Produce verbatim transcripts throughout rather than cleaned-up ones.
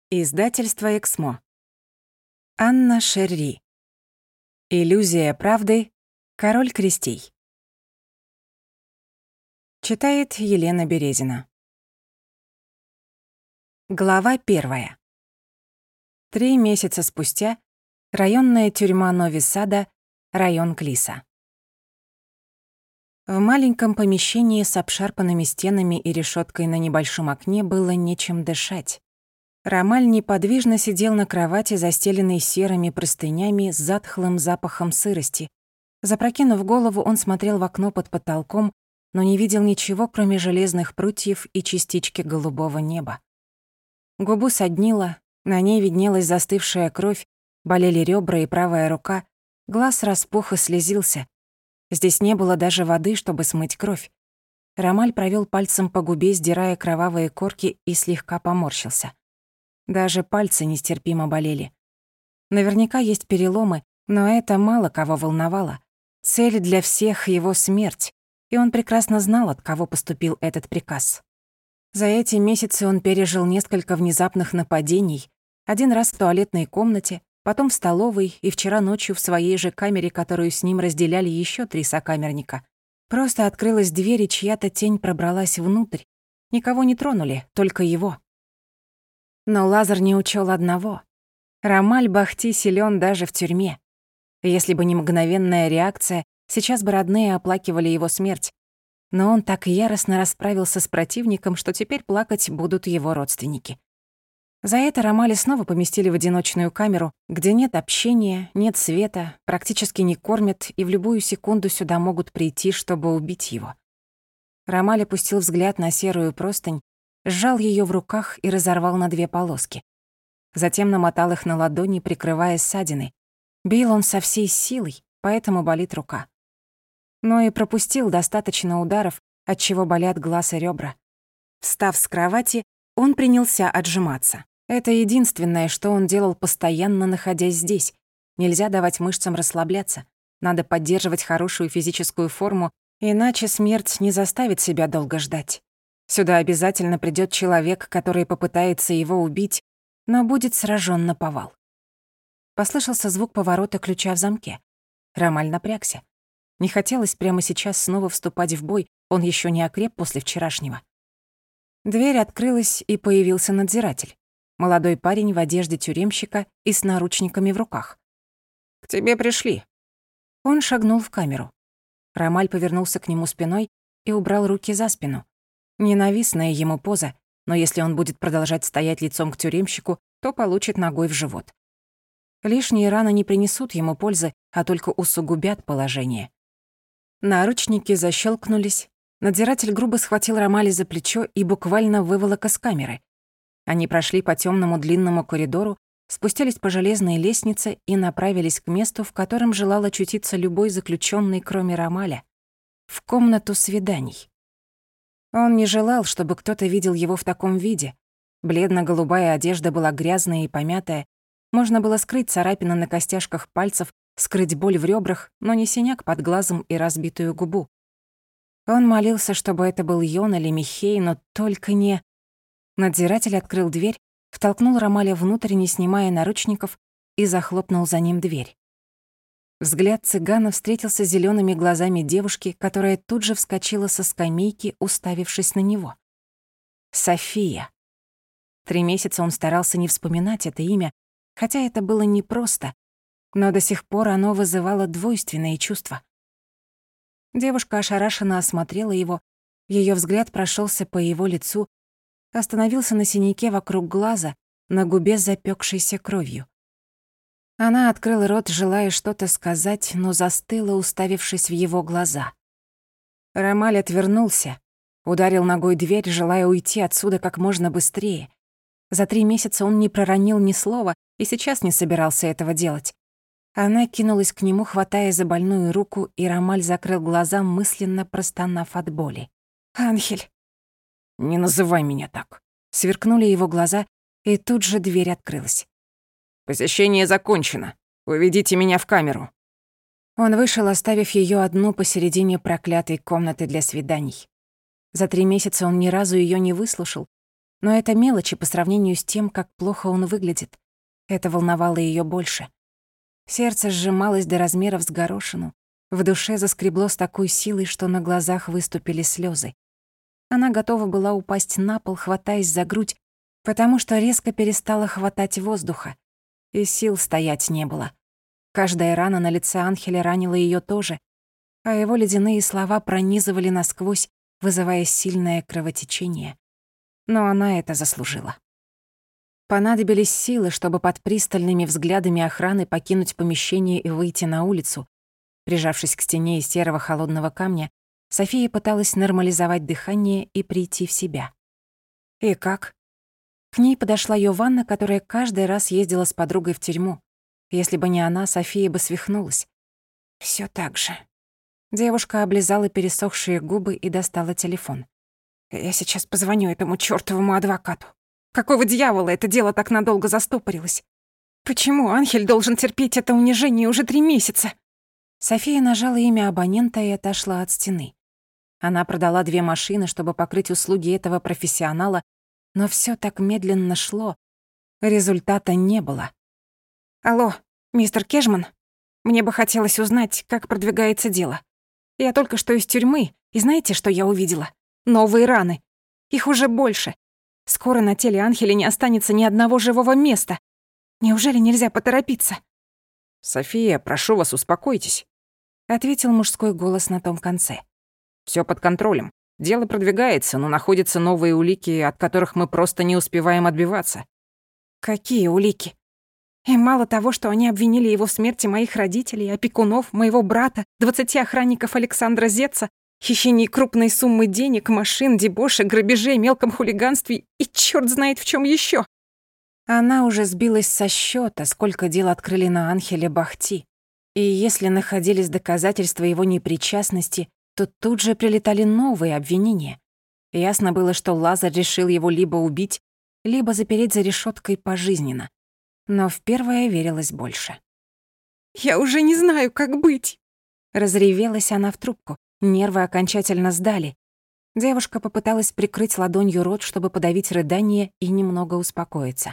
Издательство «Эксмо». Анна Шерри. Иллюзия правды. Король крестей. Читает Елена Березина. Глава первая. Три месяца спустя. Районная тюрьма Нови-Сада, район Клиса. В маленьком помещении с обшарпанными стенами и решеткой на небольшом окне было нечем дышать. Ромаль неподвижно сидел на кровати, застеленной серыми простынями с затхлым запахом сырости. Запрокинув голову, он смотрел в окно под потолком, но не видел ничего, кроме железных прутьев и частички голубого неба. Губу соднило, на ней виднелась застывшая кровь, болели ребра и правая рука, глаз распух и слезился. Здесь не было даже воды, чтобы смыть кровь. Ромаль провел пальцем по губе, сдирая кровавые корки, и слегка поморщился. Даже пальцы нестерпимо болели. Наверняка есть переломы, но это мало кого волновало. Цель для всех — его смерть, и он прекрасно знал, от кого поступил этот приказ. За эти месяцы он пережил несколько внезапных нападений, один раз в туалетной комнате, потом в столовой и вчера ночью в своей же камере, которую с ним разделяли еще три сокамерника. Просто открылась дверь, и чья-то тень пробралась внутрь. Никого не тронули, только его. Но Лазар не учёл одного. Ромаль Бахти силён даже в тюрьме. Если бы не мгновенная реакция, сейчас бы родные оплакивали его смерть. Но он так яростно расправился с противником, что теперь плакать будут его родственники. За это Ромаля снова поместили в одиночную камеру, где нет общения, нет света, практически не кормят, и в любую секунду сюда могут прийти, чтобы убить его. Ромаль опустил взгляд на серую простынь, сжал её в руках и разорвал на две полоски. Затем намотал их на ладони, прикрывая ссадины. Бил он со всей силой, поэтому болит рука. Но и пропустил достаточно ударов, отчего болят глаз и ребра. Встав с кровати, он принялся отжиматься. Это единственное, что он делал постоянно, находясь здесь. Нельзя давать мышцам расслабляться. Надо поддерживать хорошую физическую форму, иначе смерть не заставит себя долго ждать. Сюда обязательно придёт человек, который попытается его убить, но будет сражён наповал. Послышался звук поворота ключа в замке. Ромаль напрягся. Не хотелось прямо сейчас снова вступать в бой, он ещё не окреп после вчерашнего. Дверь открылась, и появился надзиратель. Молодой парень в одежде тюремщика и с наручниками в руках. «К тебе пришли». Он шагнул в камеру. Ромаль повернулся к нему спиной и убрал руки за спину. Ненавистная ему поза, но если он будет продолжать стоять лицом к тюремщику, то получит ногой в живот. Лишние раны не принесут ему пользы, а только усугубят положение. Наручники защелкнулись. Надзиратель грубо схватил Ромаля за плечо и буквально выволок из камеры. Они прошли по темному длинному коридору, спустились по железной лестнице и направились к месту, в котором желал очутиться любой заключенный, кроме Ромаля. В комнату свиданий. Он не желал, чтобы кто-то видел его в таком виде. Бледно-голубая одежда была грязная и помятая. Можно было скрыть царапины на костяшках пальцев, скрыть боль в ребрах, но не синяк под глазом и разбитую губу. Он молился, чтобы это был Йон или Михей, но только не... Надзиратель открыл дверь, втолкнул Ромаля внутрь, не снимая наручников, и захлопнул за ним дверь. Взгляд цыгана встретился с зелёными глазами девушки, которая тут же вскочила со скамейки, уставившись на него. София. Три месяца он старался не вспоминать это имя, хотя это было непросто, но до сих пор оно вызывало двойственные чувства. Девушка ошарашенно осмотрела его, её взгляд прошёлся по его лицу, остановился на синяке вокруг глаза, на губе с запёкшейся кровью. Она открыла рот, желая что-то сказать, но застыла, уставившись в его глаза. Ромаль отвернулся, ударил ногой дверь, желая уйти отсюда как можно быстрее. За три месяца он не проронил ни слова и сейчас не собирался этого делать. Она кинулась к нему, хватая за больную руку, и Ромаль закрыл глаза, мысленно простонав от боли. «Анхель!» «Не называй меня так!» Сверкнули его глаза, и тут же дверь открылась. «Посещение закончено. Уведите меня в камеру». Он вышел, оставив её одну посередине проклятой комнаты для свиданий. За три месяца он ни разу её не выслушал, Но это мелочи по сравнению с тем, как плохо он выглядит. Это волновало её больше. Сердце сжималось до размеров с горошину. В душе заскребло с такой силой, что на глазах выступили слёзы. Она готова была упасть на пол, хватаясь за грудь, потому что резко перестала хватать воздуха. И сил стоять не было. Каждая рана на лице Анхеля ранила её тоже, а его ледяные слова пронизывали насквозь, вызывая сильное кровотечение. Но она это заслужила. Понадобились силы, чтобы под пристальными взглядами охраны покинуть помещение и выйти на улицу. Прижавшись к стене из серого холодного камня, София пыталась нормализовать дыхание и прийти в себя. И как? К ней подошла Йованна, которая каждый раз ездила с подругой в тюрьму. Если бы не она, София бы свихнулась. Всё так же. Девушка облизала пересохшие губы и достала телефон. «Я сейчас позвоню этому чёртовому адвокату. Какого дьявола это дело так надолго застопорилось? Почему Анхель должен терпеть это унижение уже три месяца?» София нажала имя абонента и отошла от стены. Она продала две машины, чтобы покрыть услуги этого профессионала, но всё так медленно шло. Результата не было. «Алло, мистер Кежман? Мне бы хотелось узнать, как продвигается дело. Я только что из тюрьмы, и знаете, что я увидела? Новые раны. Их уже больше. Скоро на теле Анхеля не останется ни одного живого места. Неужели нельзя поторопиться?» «София, прошу вас, успокойтесь», — ответил мужской голос на том конце. «Всё под контролем. Дело продвигается, но находятся новые улики, от которых мы просто не успеваем отбиваться». «Какие улики? И мало того, что они обвинили его в смерти моих родителей, опекунов, моего брата, двадцати охранников Александра Зетца, хищении крупной суммы денег, машин, дебоше, грабеже, мелком хулиганстве и чёрт знает в чём ещё». Она уже сбилась со счёта, сколько дел открыли на Анхеле Бахти. И если находились доказательства его непричастности, то тут же прилетали новые обвинения. Ясно было, что Лазарь решил его либо убить, либо запереть за решёткой пожизненно. Но в первое верилось больше. «Я уже не знаю, как быть!» Разревелась она в трубку. Нервы окончательно сдали. Девушка попыталась прикрыть ладонью рот, чтобы подавить рыдание и немного успокоиться.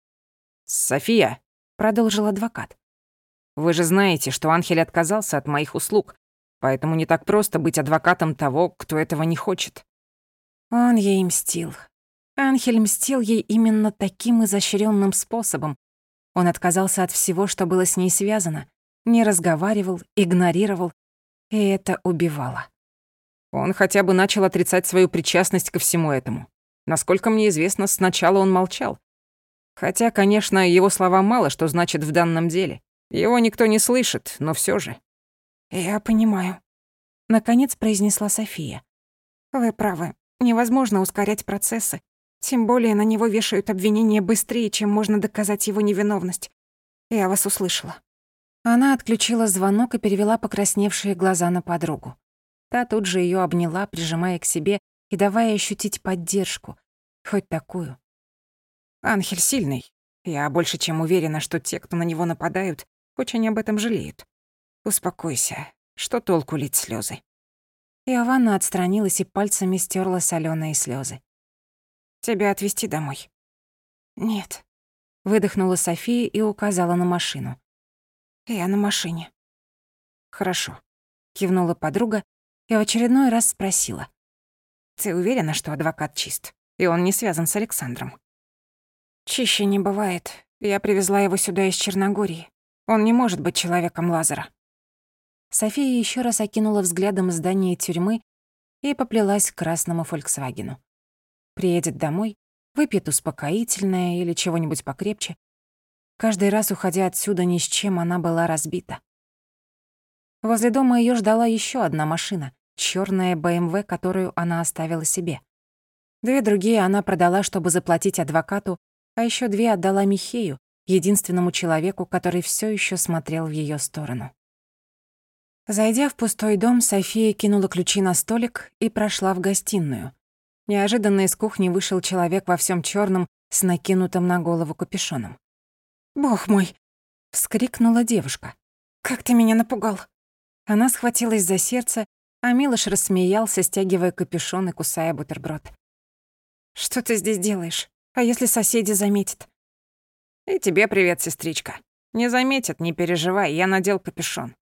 «София», — продолжил адвокат, — «вы же знаете, что Анхель отказался от моих услуг, поэтому не так просто быть адвокатом того, кто этого не хочет». Он ей мстил. Анхель мстил ей именно таким изощренным способом. Он отказался от всего, что было с ней связано, не разговаривал, игнорировал, и это убивало. Он хотя бы начал отрицать свою причастность ко всему этому. Насколько мне известно, сначала он молчал. Хотя, конечно, его слова мало что значат в данном деле. Его никто не слышит, но всё же. «Я понимаю», — наконец произнесла София. «Вы правы, невозможно ускорять процессы. Тем более на него вешают обвинения быстрее, чем можно доказать его невиновность. Я вас услышала». Она отключила звонок и перевела покрасневшие глаза на подругу. Та тут же её обняла, прижимая к себе и давая ощутить поддержку, хоть такую. «Анхель сильный. Я больше чем уверена, что те, кто на него нападают, очень об этом жалеют. Успокойся. Что толку лить слёзы?» Иованна отстранилась и пальцами стёрла солёные слёзы. «Тебя отвезти домой?» «Нет», — выдохнула София и указала на машину. «Я на машине». «Хорошо», — кивнула подруга и в очередной раз спросила. «Ты уверена, что адвокат чист, и он не связан с Александром?» «Чище не бывает. Я привезла его сюда из Черногории. Он не может быть человеком Лазара». София ещё раз окинула взглядом здание тюрьмы и поплелась к красному «Фольксвагену». Приедет домой, выпьет успокоительное или чего-нибудь покрепче. Каждый раз, уходя отсюда ни с чем, она была разбита. Возле дома её ждала ещё одна машина, чёрная бэ эм вэ, которую она оставила себе. Две другие она продала, чтобы заплатить адвокату, а ещё две отдала Михею, единственному человеку, который всё ещё смотрел в её сторону. Зайдя в пустой дом, София кинула ключи на столик и прошла в гостиную. Неожиданно из кухни вышел человек во всем чёрном с накинутым на голову капюшоном. «Бог мой!» — вскрикнула девушка. «Как ты меня напугал!» Она схватилась за сердце, а Милош рассмеялся, стягивая капюшон и кусая бутерброд. Что ты здесь делаешь? А если соседи заметят? И тебе привет, сестричка. Не заметят, не переживай, я надел капюшон.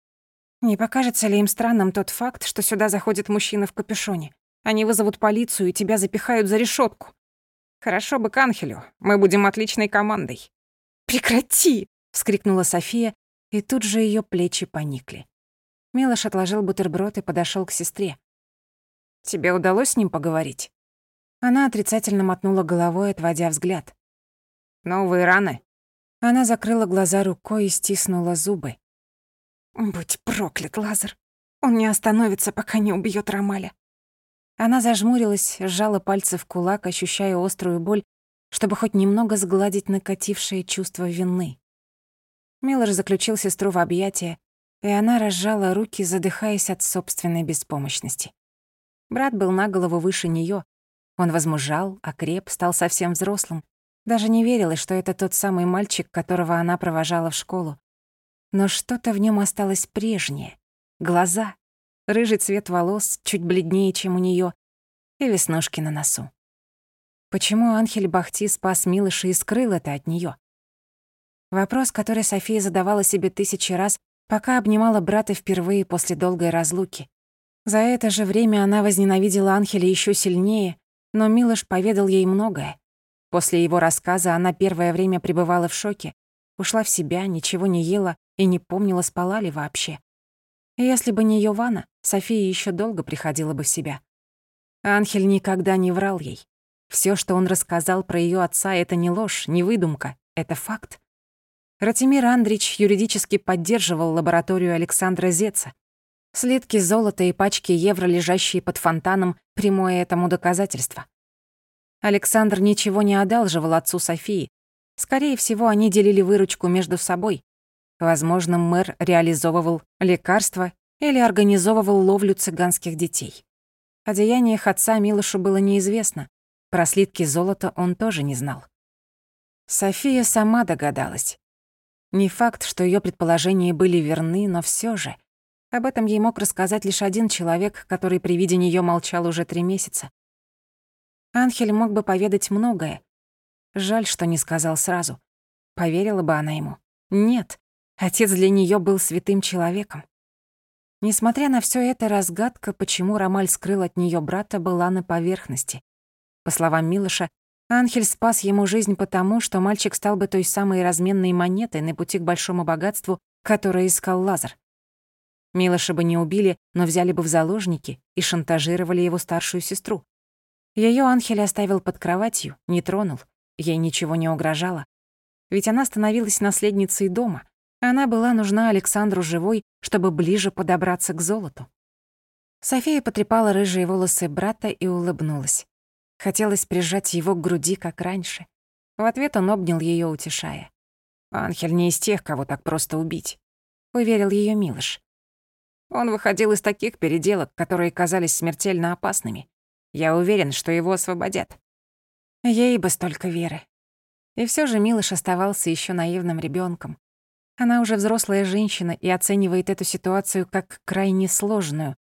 Не покажется ли им странным тот факт, что сюда заходит мужчина в капюшоне? Они вызовут полицию и тебя запихают за решетку. Хорошо бы к Анхелю, мы будем отличной командой. «Прекрати!» — вскрикнула София, и тут же ее плечи поникли. Милош отложил бутерброд и подошел к сестре. «Тебе удалось с ним поговорить?» Она отрицательно мотнула головой, отводя взгляд. «Новые раны?» Она закрыла глаза рукой и стиснула зубы. «Будь проклят, Лазар! Он не остановится, пока не убьет Ромаля!» Она зажмурилась, сжала пальцы в кулак, ощущая острую боль, чтобы хоть немного сгладить накатившее чувство вины. Милош заключил сестру в объятия, и она разжала руки, задыхаясь от собственной беспомощности. Брат был на голову выше неё. Он возмужал, окреп, стал совсем взрослым. Даже не верилось, что это тот самый мальчик, которого она провожала в школу. Но что-то в нём осталось прежнее. Глаза, рыжий цвет волос, чуть бледнее, чем у неё, и веснушки на носу. Почему Анхель Бахти спас Милоша и скрыл это от неё? Вопрос, который София задавала себе тысячи раз, пока обнимала брата впервые после долгой разлуки. За это же время она возненавидела Анхеля ещё сильнее, но Милош поведал ей многое. После его рассказа она первое время пребывала в шоке, ушла в себя, ничего не ела и не помнила, спала ли вообще. И если бы не Йована, София ещё долго приходила бы в себя. Анхель никогда не врал ей. Всё, что он рассказал про её отца, это не ложь, не выдумка, это факт. Ратимир Андрич юридически поддерживал лабораторию Александра Зеца. Слитки золота и пачки евро, лежащие под фонтаном, прямое этому доказательство. Александр ничего не одалживал отцу Софии. Скорее всего, они делили выручку между собой. Возможно, мэр реализовывал лекарства или организовывал ловлю цыганских детей. О деяниях отца Милошу было неизвестно. Про слитки золота он тоже не знал. София сама догадалась. Не факт, что её предположения были верны, но всё же. Об этом ей мог рассказать лишь один человек, который при виде неё молчал уже три месяца. Анхель мог бы поведать многое. Жаль, что не сказал сразу. Поверила бы она ему? Нет. Отец для неё был святым человеком. Несмотря на всё это, разгадка, почему Ромаль скрыл от неё брата, была на поверхности. По словам Милоша, Анхель спас ему жизнь потому, что мальчик стал бы той самой разменной монетой на пути к большому богатству, которое искал Лазар. Милоша бы не убили, но взяли бы в заложники и шантажировали его старшую сестру. Её Анхель оставил под кроватью, не тронул, ей ничего не угрожало. Ведь она становилась наследницей дома. Она была нужна Александру живой, чтобы ближе подобраться к золоту. София потрепала рыжие волосы брата и улыбнулась. Хотелось прижать его к груди, как раньше. В ответ он обнял её, утешая. «Анхель не из тех, кого так просто убить», — уверил её Милош. «Он выходил из таких переделок, которые казались смертельно опасными. Я уверен, что его освободят». Ей бы столько веры. И всё же Милош оставался ещё наивным ребёнком. Она уже взрослая женщина и оценивает эту ситуацию как крайне сложную.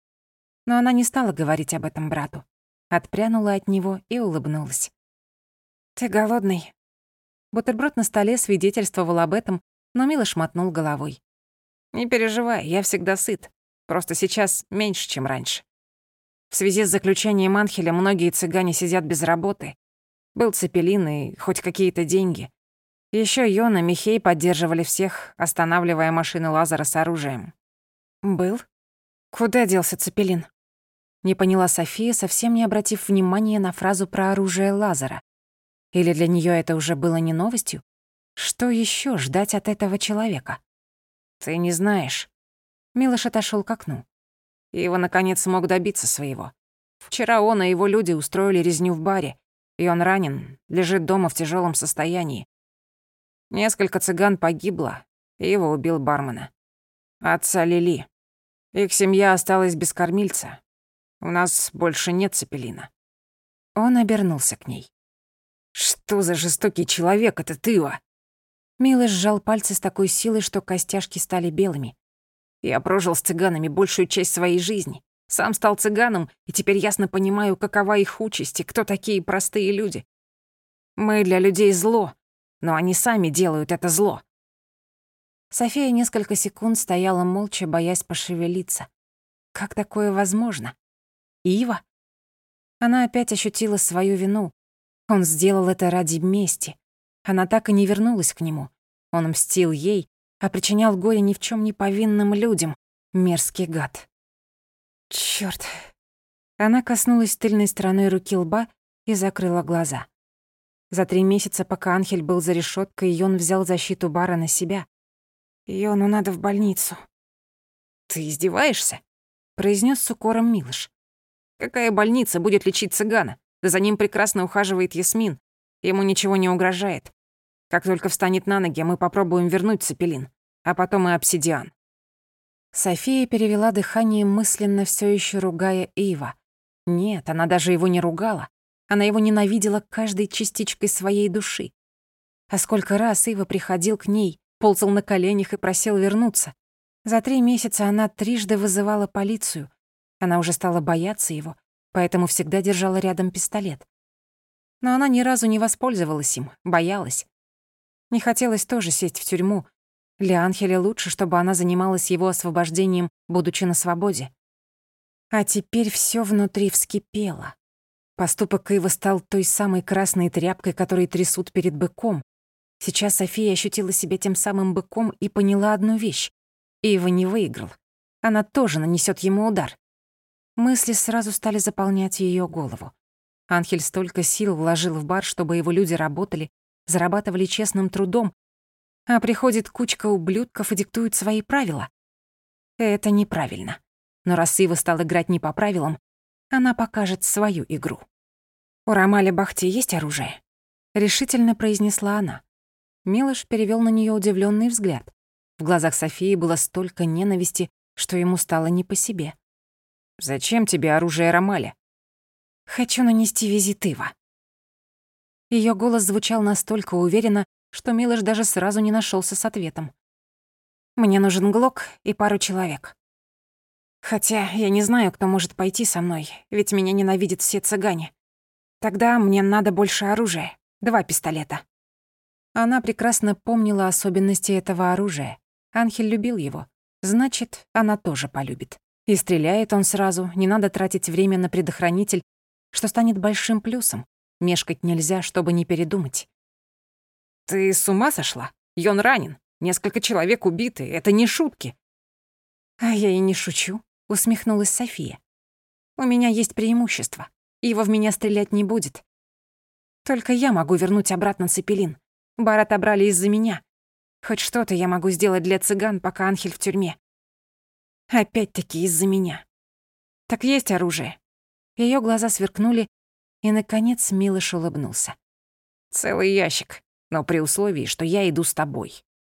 Но она не стала говорить об этом брату. Отпрянула от него и улыбнулась. «Ты голодный?» Бутерброд на столе свидетельствовал об этом, но Милош мотнул головой. «Не переживай, я всегда сыт. Просто сейчас меньше, чем раньше. В связи с заключением Анхеля многие цыгане сидят без работы. Был Цепелин и хоть какие-то деньги. Ещё Йона, Михей поддерживали всех, останавливая машины Лазара с оружием». «Был? Куда делся Цепелин?» Не поняла София, совсем не обратив внимания на фразу про оружие Лазара. Или для неё это уже было не новостью? Что ещё ждать от этого человека? «Ты не знаешь». Милош отошёл к окну. Его, наконец, смог добиться своего. Вчера он и его люди устроили резню в баре, и он ранен, лежит дома в тяжёлом состоянии. Несколько цыган погибло, и его убил бармена. Отца Лили. Их семья осталась без кормильца. У нас больше нет Цепелина». Он обернулся к ней. «Что за жестокий человек это ты, Ва?» Милош сжал пальцы с такой силой, что костяшки стали белыми. «Я прожил с цыганами большую часть своей жизни. Сам стал цыганом, и теперь ясно понимаю, какова их участь и кто такие простые люди. Мы для людей зло, но они сами делают это зло». София несколько секунд стояла молча, боясь пошевелиться. Как такое возможно? Ива? Она опять ощутила свою вину. Он сделал это ради мести. Она так и не вернулась к нему. Он мстил ей, а причинял горе ни в чем не повинным людям. Мерзкий гад. Чёрт. Она коснулась тыльной стороной руки лба и закрыла глаза. За три месяца, пока Анхель был за решёткой, Йон взял защиту бара на себя. «Йону надо в больницу». «Ты издеваешься?» — произнёс с укором Милош. «Какая больница будет лечить цыгана? Да за ним прекрасно ухаживает Ясмин. Ему ничего не угрожает. Как только встанет на ноги, мы попробуем вернуть Цепелин, а потом и обсидиан». София перевела дыхание, мысленно всё ещё ругая Ива. Нет, она даже его не ругала. Она его ненавидела каждой частичкой своей души. А сколько раз Ива приходил к ней, ползал на коленях и просил вернуться. За три месяца она трижды вызывала полицию. Она уже стала бояться его, поэтому всегда держала рядом пистолет. Но она ни разу не воспользовалась им, боялась. Не хотелось тоже сесть в тюрьму. Для Анхеля лучше, чтобы она занималась его освобождением, будучи на свободе. А теперь всё внутри вскипело. Поступок Ива стал той самой красной тряпкой, которой трясут перед быком. Сейчас София ощутила себя тем самым быком и поняла одну вещь. Ива не выиграл. Она тоже нанесёт ему удар. Мысли сразу стали заполнять её голову. Анхель столько сил вложил в бар, чтобы его люди работали, зарабатывали честным трудом, а приходит кучка ублюдков и диктует свои правила. Это неправильно. Но раз Ива стал играть не по правилам, она покажет свою игру. «У Рамаля Бахти есть оружие?» — решительно произнесла она. Милош перевёл на неё удивлённый взгляд. В глазах Софии было столько ненависти, что ему стало не по себе. «Зачем тебе оружие Рамаля?» «Хочу нанести визит Ива». Её голос звучал настолько уверенно, что Милош даже сразу не нашёлся с ответом. «Мне нужен глок и пару человек. Хотя я не знаю, кто может пойти со мной, ведь меня ненавидят все цыгане. Тогда мне надо больше оружия, два пистолета». Она прекрасно помнила особенности этого оружия. Анхель любил его. Значит, она тоже полюбит. И стреляет он сразу, не надо тратить время на предохранитель, что станет большим плюсом. Мешкать нельзя, чтобы не передумать. «Ты с ума сошла? Йон ранен. Несколько человек убиты. Это не шутки». «А я и не шучу», — усмехнулась София. «У меня есть преимущество. Ива в меня стрелять не будет. Только я могу вернуть обратно Цепелин. Бар отобрали из-за меня. Хоть что-то я могу сделать для цыган, пока Анхель в тюрьме. Опять-таки из-за меня. Так есть оружие». Её глаза сверкнули, и, наконец, Милош улыбнулся. «Целый ящик, но при условии, что я иду с тобой».